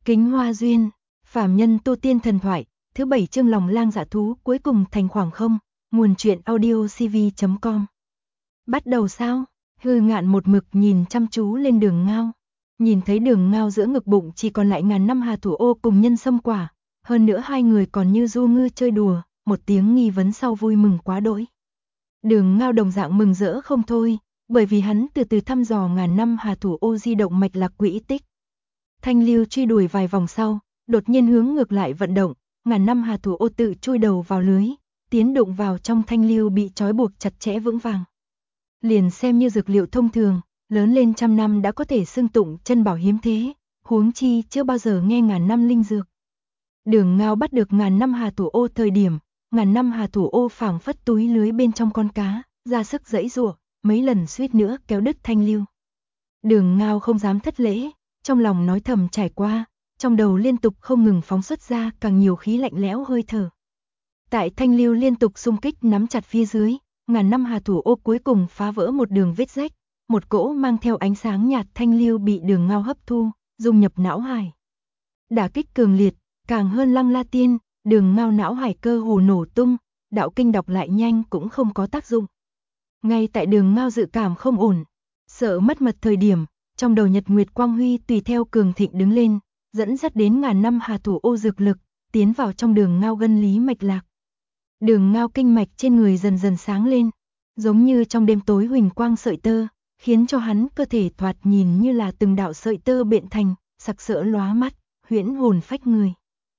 Kính Hoa Duyên, phàm nhân tu tiên thần thoại, thứ 7 chương lòng lang dạ thú cuối cùng thành khoảng không, nguồn truyện audio cv.com. Bắt đầu sao? Hư Ngạn một mực nhìn chăm chú lên Đường Ngao. Nhìn thấy Đường Ngao giữa ngực bụng chỉ còn lại ngàn năm hà thủ ô cùng nhân sâm quả, hơn nữa hai người còn như du ngư chơi đùa, một tiếng nghi vấn sau vui mừng quá đỗi. Đường Ngao đồng dạng mừng rỡ không thôi, bởi vì hắn từ từ thăm dò ngàn năm hà thủ ô di động mạch lạc quỹ tích. Thanh lưu truy đuổi vài vòng sau, đột nhiên hướng ngược lại vận động, ngàn năm hà thủ ô tự chui đầu vào lưới, tiến đụng vào trong thanh lưu bị trói buộc chặt chẽ vững vàng. Liền xem như dược liệu thông thường, lớn lên trăm năm đã có thể xưng tụng chân bảo hiếm thế, huống chi chưa bao giờ nghe ngàn năm linh dược. Đường Ngao bắt được ngàn năm hà thủ ô thời điểm, ngàn năm hà thủ ô phảng phất túi lưới bên trong con cá, ra sức giãy giụa, mấy lần suýt nữa kéo đứt thanh lưu. Đường Ngao không dám thất lễ, trong lòng nói thầm trải qua, trong đầu liên tục không ngừng phóng xuất ra càng nhiều khí lạnh lẽo hơi thở. Tại thanh lưu liên tục xung kích nắm chặt phía dưới, ngàn năm hà thủ ô cuối cùng phá vỡ một đường vết rách, một cỗ mang theo ánh sáng nhạt thanh lưu bị Đường Ngao hấp thu, dung nhập não hải. Đả kích cường liệt, càng hơn Lăng La Tiên, Đường Ngao não hải cơ hồ nổ tung, đạo kinh đọc lại nhanh cũng không có tác dụng. Ngay tại Đường Ngao dự cảm không ổn, sợ mất mật thời điểm, trong đầu Nhật Nguyệt Quang Huy tùy theo cường thịnh đứng lên, dẫn dắt đến ngàn năm hà thủ ô dược lực, tiến vào trong Đường Ngao gân lý mạch lạc. Đường Ngao kinh mạch trên người dần dần sáng lên, giống như trong đêm tối huỳnh quang sợi tơ, khiến cho hắn cơ thể thoạt nhìn như là từng đạo sợi tơ biện thành, sặc sỡ lóa mắt, huyễn hồn phách người.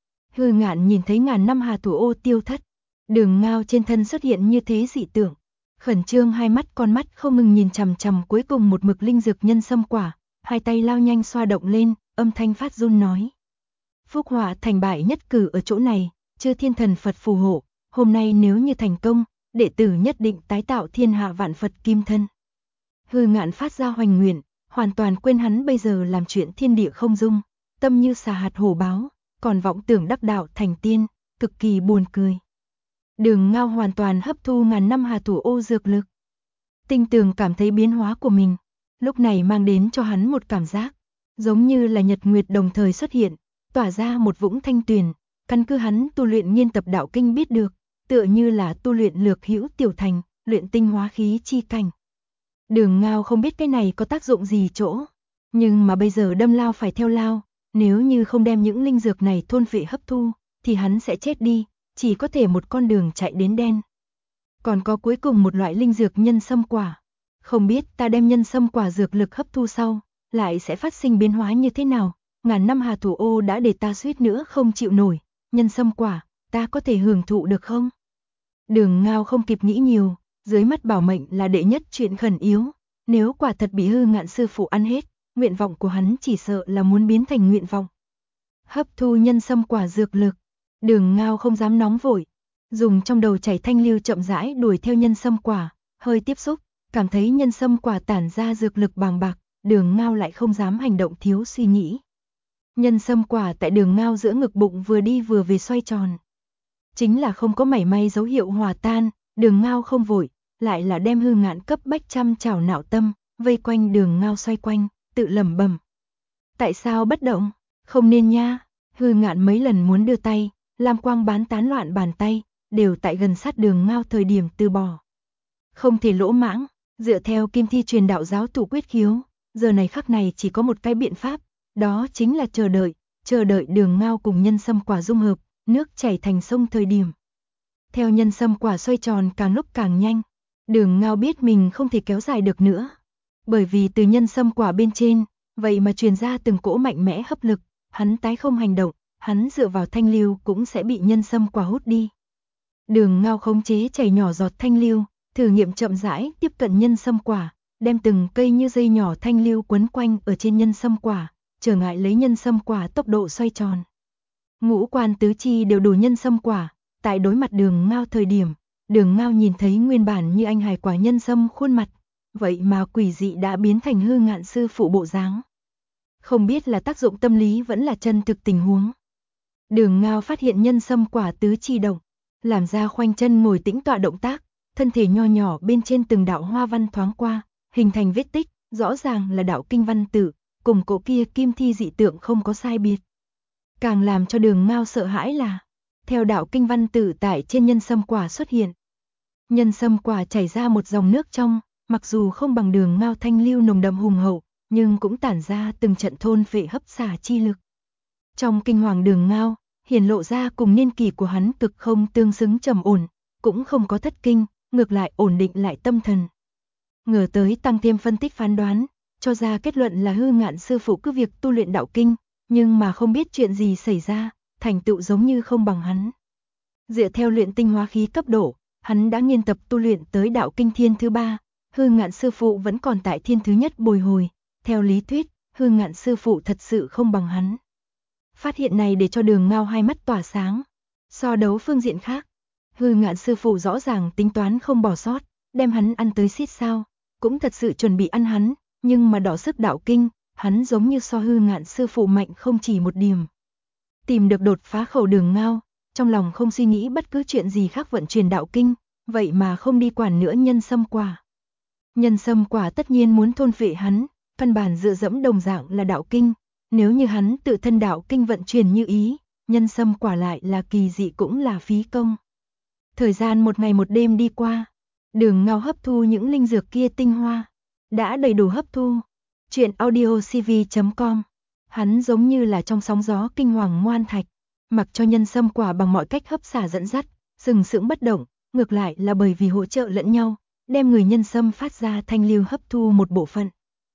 Hư Ngạn nhìn thấy ngàn năm hà thủ ô tiêu thất, Đường Ngao trên thân xuất hiện như thế dị tượng, khẩn trương hai mắt con mắt không ngừng nhìn chằm chằm cuối cùng một mực linh dược nhân sâm quả, hai tay lao nhanh xoa động lên, âm thanh phát run nói: Phúc họa thành bại nhất cử ở chỗ này, chư thiên thần Phật phù hộ, hôm nay nếu như thành công, đệ tử nhất định tái tạo thiên hạ vạn Phật kim thân. Hư Ngạn phát ra hoành nguyện, hoàn toàn quên hắn bây giờ làm chuyện thiên địa không dung, tâm như xà hạt hổ báo, còn vọng tưởng đắc đạo thành tiên, cực kỳ buồn cười. Đường Ngao hoàn toàn hấp thu ngàn năm hà thủ ô dược lực. Tinh Tường cảm thấy biến hóa của mình, lúc này mang đến cho hắn một cảm giác, giống như là nhật nguyệt đồng thời xuất hiện, tỏa ra một vũng thanh tuyền, căn cứ hắn tu luyện nghiên tập đạo kinh biết được, tựa như là tu luyện lược hữu tiểu thành, luyện tinh hóa khí chi cảnh. Đường Ngao không biết cái này có tác dụng gì chỗ, nhưng mà bây giờ đâm lao phải theo lao, nếu như không đem những linh dược này thôn phệ hấp thu, thì hắn sẽ chết đi, chỉ có thể một con đường chạy đến đen. Còn có cuối cùng một loại linh dược nhân sâm quả, không biết ta đem nhân sâm quả dược lực hấp thu sau, lại sẽ phát sinh biến hóa như thế nào, ngàn năm hà thủ ô đã để ta suýt nữa không chịu nổi, nhân sâm quả, ta có thể hưởng thụ được không? Đường Ngao không kịp nghĩ nhiều, dưới mắt bảo mệnh là đệ nhất chuyện khẩn yếu, nếu quả thật bị Hư Ngạn sư phụ ăn hết, nguyện vọng của hắn chỉ sợ là muốn biến thành nguyện vọng. Hấp thu nhân sâm quả dược lực, Đường Ngao không dám nóng vội, dùng trong đầu chảy thanh lưu chậm rãi đuổi theo nhân sâm quả, hơi tiếp xúc, cảm thấy nhân sâm quả tản ra dược lực bàng bạc, Đường Ngao lại không dám hành động thiếu suy nghĩ. Nhân sâm quả tại Đường Ngao giữa ngực bụng vừa đi vừa về xoay tròn. Chính là không có mảy may dấu hiệu hòa tan, Đường Ngao không vội, lại là đem Hư Ngạn cấp bách chăm chảo não tâm, vây quanh Đường Ngao xoay quanh, tự lẩm bẩm. Tại sao bất động? Không nên nha. Hư Ngạn mấy lần muốn đưa tay, lam quang bán tán loạn bàn tay, đều tại gần sát Đường Ngao thời điểm từ bỏ. Không thể lỗ mãng, dựa theo Kim Thi truyền đạo giáo tụ quyết khiếu, giờ này khắc này chỉ có một cái biện pháp, đó chính là chờ đợi Đường Ngao cùng nhân sâm quả dung hợp, nước chảy thành sông thời điểm. Theo nhân sâm quả xoay tròn càng lúc càng nhanh, Đường Ngao biết mình không thể kéo dài được nữa, bởi vì từ nhân sâm quả bên trên, vậy mà truyền ra từng cỗ mạnh mẽ hấp lực, hắn tái không hành động, hắn dựa vào thanh lưu cũng sẽ bị nhân sâm quả hút đi. Đường Ngao khống chế chảy nhỏ giọt thanh lưu, thử nghiệm chậm rãi tiếp cận nhân sâm quả, đem từng cây như dây nhỏ thanh lưu quấn quanh ở trên nhân sâm quả, trở ngại lấy nhân sâm quả tốc độ xoay tròn. Ngũ quan tứ chi đều đủ nhân sâm quả, tại đối mặt Đường Ngao thời điểm, Đường Ngao nhìn thấy nguyên bản như anh hài quả nhân sâm khuôn mặt, vậy mà quỷ dị đã biến thành Hư Ngạn sư phụ bộ dáng. Không biết là tác dụng tâm lý vẫn là chân thực tình huống. Đường Ngao phát hiện nhân sâm quả tứ chi động, làm ra khoanh chân ngồi tĩnh tọa động tác, thân thể nho nhỏ bên trên từng đạo hoa văn thoáng qua, hình thành vết tích, rõ ràng là đạo kinh văn tự, cùng cỗ kia kim thi dị tượng không có sai biệt. Càng làm cho Đường Ngao sợ hãi là, theo đạo kinh văn tự tại trên nhân sâm quả xuất hiện. Nhân sâm quả chảy ra một dòng nước trong, mặc dù không bằng Đường Ngao thanh lưu nồng đậm hùng hậu, nhưng cũng tản ra từng trận thôn phệ hấp xả chi lực. Trong kinh hoàng Đường Ngao, hiển lộ ra cùng niên kỷ của hắn cực không tương xứng trầm ổn, cũng không có thất kinh, ngược lại ổn định lại tâm thần. Ngờ tới tăng thêm phân tích phán đoán, cho ra kết luận là Hư Ngạn sư phụ cứ việc tu luyện đạo kinh, nhưng mà không biết chuyện gì xảy ra, thành tựu giống như không bằng hắn. Dựa theo luyện tinh hóa khí cấp độ, hắn đã nghiên tập tu luyện tới đạo kinh thiên thứ 3, Hư Ngạn sư phụ vẫn còn tại thiên thứ nhất bồi hồi, theo lý thuyết, Hư Ngạn sư phụ thật sự không bằng hắn. Phát hiện này để cho Đường Ngao hai mắt tỏa sáng. So đấu phương diện khác, Hư Ngạn sư phụ rõ ràng tính toán không bỏ sót, đem hắn ăn tới xít sao, cũng thật sự chuẩn bị ăn hắn, nhưng mà đỏ sức đạo kinh, hắn giống như so Hư Ngạn sư phụ mạnh không chỉ một điểm. Tìm được đột phá khẩu Đường Ngao, trong lòng không suy nghĩ bất cứ chuyện gì khác vận chuyển đạo kinh, vậy mà không đi quản nữa nhân sâm quả. Nhân sâm quả tất nhiên muốn thôn phệ hắn, căn bản dựa dẫm đồng dạng là đạo kinh, nếu như hắn tự thân đạo kinh vận chuyển như ý, nhân sâm quả lại là kỳ dị cũng là phí công. Thời gian một ngày một đêm đi qua, Đường Ngao hấp thu những linh dược kia tinh hoa, đã đầy đủ hấp thu. Chuyện audiocv.com. Hắn giống như là trong sóng gió kinh hoàng ngoan thạch, mặc cho nhân sâm quả bằng mọi cách hấp xả dẫn dắt, sừng sững bất động, ngược lại là bởi vì hỗ trợ lẫn nhau, đem người nhân sâm phát ra thanh lưu hấp thu một bộ phận.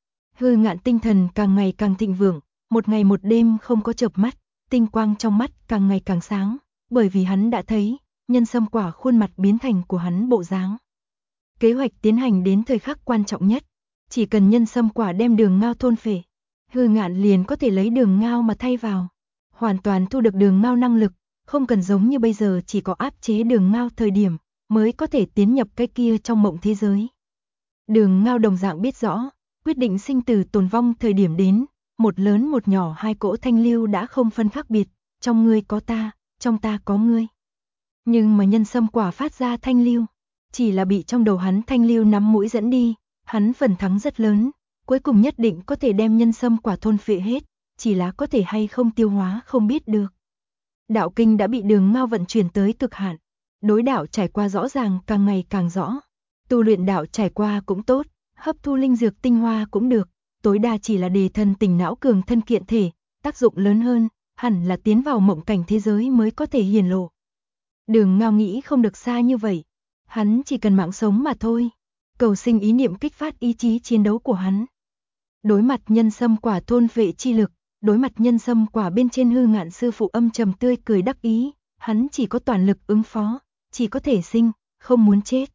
Hư Ngạn tinh thần càng ngày càng thịnh vượng, một ngày một đêm không có chợp mắt, tinh quang trong mắt càng ngày càng sáng, bởi vì hắn đã thấy, nhân sâm quả khuôn mặt biến thành của hắn bộ dáng. Kế hoạch tiến hành đến thời khắc quan trọng nhất, chỉ cần nhân sâm quả đem Đường Ngao thôn phệ, Hư Ngạn liền có thể lấy Đường Ngao mà thay vào, hoàn toàn thu được Đường Ngao năng lực, không cần giống như bây giờ chỉ có áp chế Đường Ngao thời điểm mới có thể tiến nhập cái kia trong mộng thế giới. Đường Ngao đồng dạng biết rõ, quyết định sinh tử tồn vong thời điểm đến, một lớn một nhỏ hai cỗ thanh lưu đã không phân khác biệt, trong ngươi có ta, trong ta có ngươi. Nhưng mà nhân sâm quả phát ra thanh lưu, chỉ là bị trong đầu hắn thanh lưu nắm mũi dẫn đi, hắn phần thắng rất lớn, cuối cùng nhất định có thể đem nhân sâm quả thôn phệ hết, chỉ là có thể hay không tiêu hóa không biết được. Đạo kinh đã bị Đường Ngao vận chuyển tới cực hạn, đối đạo trải qua rõ ràng càng ngày càng rõ, tu luyện đạo trải qua cũng tốt, hấp thu linh dược tinh hoa cũng được, tối đa chỉ là đề thân tỉnh não cường thân kiện thể, tác dụng lớn hơn, hẳn là tiến vào mộng cảnh thế giới mới có thể hiển lộ. Đường Ngao nghĩ không được xa như vậy, hắn chỉ cần mạng sống mà thôi, cầu sinh ý niệm kích phát ý chí chiến đấu của hắn. Đối mặt nhân sâm quả thôn phệ chi lực, đối mặt nhân sâm quả bên trên Hư Ngạn sư phụ âm trầm tươi cười đắc ý, hắn chỉ có toàn lực ứng phó, chỉ có thể sinh, không muốn chết.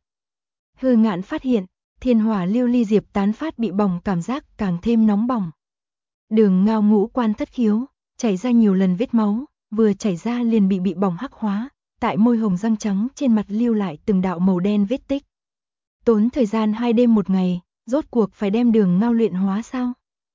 Hư Ngạn phát hiện, thiên hỏa lưu ly diệp tán phát bị bỏng cảm giác càng thêm nóng bỏng. Đường Ngao ngũ quan thất khiếu, chảy ra nhiều lần vết máu, vừa chảy ra liền bị bỏng hắc hóa, tại môi hồng răng trắng trên mặt lưu lại từng đạo màu đen vết tích. Tốn thời gian 2 đêm 1 ngày, rốt cuộc phải đem Đường Ngao luyện hóa sao?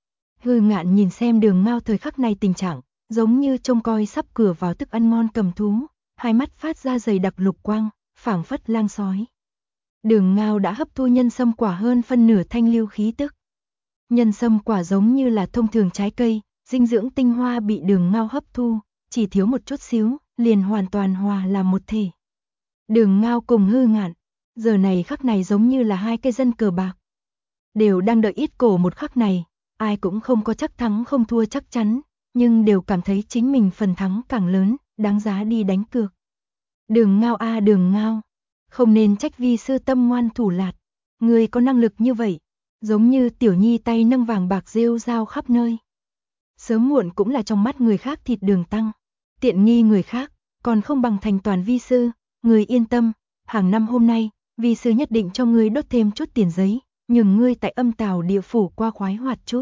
Hư Ngạn nhìn xem Đường Ngao thời khắc này tình trạng, giống như trông coi sắp cửa vào thức ăn ngon cầm thú, hai mắt phát ra dày đặc lục quang, phảng phất lang sói. Đường Ngao đã hấp thu nhân sâm quả hơn phân nửa thanh lưu khí tức. Nhân sâm quả giống như là thông thường trái cây, dinh dưỡng tinh hoa bị Đường Ngao hấp thu, chỉ thiếu một chút xíu, liền hoàn toàn hòa làm một thể. Đường Ngao cùng Hư Ngạn, giờ này khắc này giống như là hai cây dân cờ bạc. Đều đang đợi ít cổ một khắc này, ai cũng không có chắc thắng không thua chắc chắn, nhưng đều cảm thấy chính mình phần thắng càng lớn, đáng giá đi đánh cược. Đường Ngao a Đường Ngao, không nên trách vi sư tâm ngoan thủ lạt, người có năng lực như vậy, giống như tiểu nhi tay nâng vàng bạc rêu rao khắp nơi. Sớm muộn cũng là trong mắt người khác thịt đường tăng, tiện nghi người khác, còn không bằng thành toàn vi sư, người yên tâm, hàng năm hôm nay, vi sư nhất định cho ngươi đốt thêm chút tiền giấy, nhưng ngươi tại âm tào địa phủ qua khoái hoạt chút.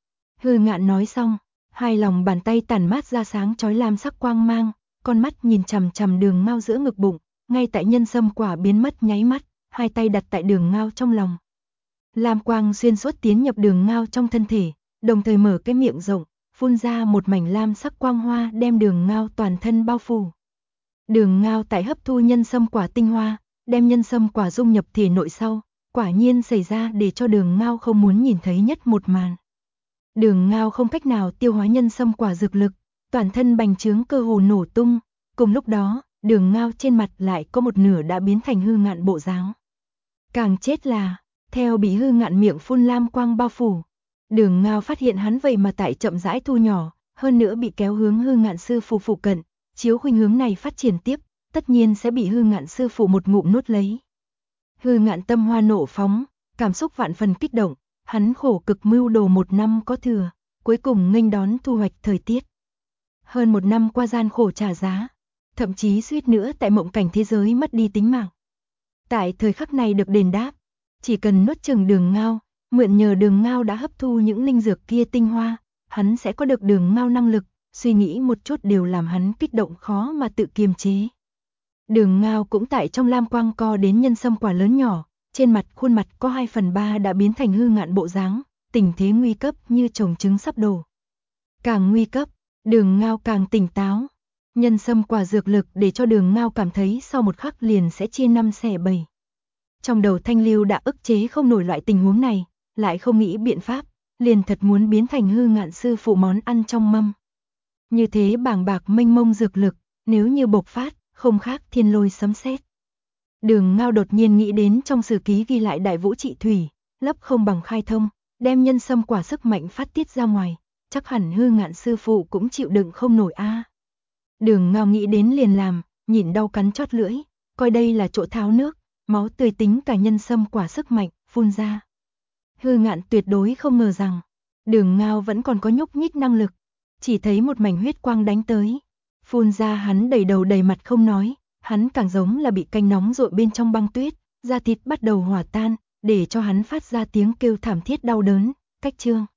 Hư Ngạn nói xong, hai lòng bàn tay tản mát ra sáng chói lam sắc quang mang, con mắt nhìn chằm chằm Đường Ngao giữa ngực bụng, ngay tại nhân sâm quả biến mất nháy mắt, hai tay đặt tại Đường Ngao trong lòng. Lam quang xuyên suốt tiến nhập Đường Ngao trong thân thể, đồng thời mở cái miệng rộng, phun ra một mảnh lam sắc quang hoa đem Đường Ngao toàn thân bao phủ. Đường Ngao tại hấp thu nhân sâm quả tinh hoa, đem nhân sâm quả dung nhập thể nội sau, quả nhiên xảy ra để cho Đường Ngao không muốn nhìn thấy nhất một màn. Đường Ngao không cách nào tiêu hóa nhân sâm quả dược lực, toàn thân bành trướng cơ hồ nổ tung, cùng lúc đó, Đường Ngao trên mặt lại có một nửa đã biến thành Hư Ngạn bộ dáng. Càng chết là, theo bị Hư Ngạn miệng phun lam quang bao phủ, Đường Ngao phát hiện hắn vậy mà tại chậm rãi thu nhỏ, hơn nữa bị kéo hướng Hư Ngạn sư phụ phụ cận, chiếu khuynh hướng này phát triển tiếp, tất nhiên sẽ bị Hư Ngạn sư phụ một ngụm nuốt lấy. Hư Ngạn tâm hoa nộ phóng, cảm xúc vạn phần kích động, hắn khổ cực mưu đồ 1 năm có thừa, cuối cùng nghênh đón thu hoạch thời tiết. Hơn 1 năm qua gian khổ trả giá, thậm chí suýt nữa tại mộng cảnh thế giới mất đi tính mạng. Tại thời khắc này được đền đáp, chỉ cần nuốt chửng Đường Ngao, mượn nhờ Đường Ngao đã hấp thu những linh dược kia tinh hoa, hắn sẽ có được Đường Ngao năng lực, suy nghĩ một chút đều làm hắn kích động khó mà tự kiềm chế. Đường Ngao cũng tại trong lam quang co đến nhân sâm quả lớn nhỏ, trên mặt khuôn mặt có 2/3 đã biến thành Hư Ngạn bộ dáng, tình thế nguy cấp như chồng trứng sắp đổ. Càng nguy cấp, Đường Ngao càng tỉnh táo. Nhân sâm quả dược lực để cho Đường Ngao cảm thấy sau một khắc liền sẽ chia 5 xẻ 7. Trong đầu Thanh Lưu đã ức chế không nổi loại tình huống này, lại không nghĩ biện pháp, liền thật muốn biến thành Hư Ngạn sư phụ món ăn trong mâm. Như thế bàng bạc mênh mông dược lực, nếu như bộc phát, không khác thiên lôi sấm sét. Đường Ngao đột nhiên nghĩ đến trong sử ký ghi lại đại vũ trị thủy, lấp không bằng khai thông, đem nhân sâm quả sức mạnh phát tiết ra ngoài, chắc hẳn Hư Ngạn sư phụ cũng chịu đựng không nổi a. Đường Ngao nghĩ đến liền làm, nhịn đau cắn chót lưỡi, coi đây là chỗ tháo nước, máu tươi tính cả nhân sâm quả sức mạnh phun ra. Hư Ngạn tuyệt đối không ngờ rằng, Đường Ngao vẫn còn có nhúc nhích năng lực, chỉ thấy một mảnh huyết quang đánh tới, phun ra hắn đầy đầu đầy mặt không nói, hắn càng giống là bị canh nóng rội bên trong băng tuyết, da thịt bắt đầu hòa tan, để cho hắn phát ra tiếng kêu thảm thiết đau đớn, cách chương.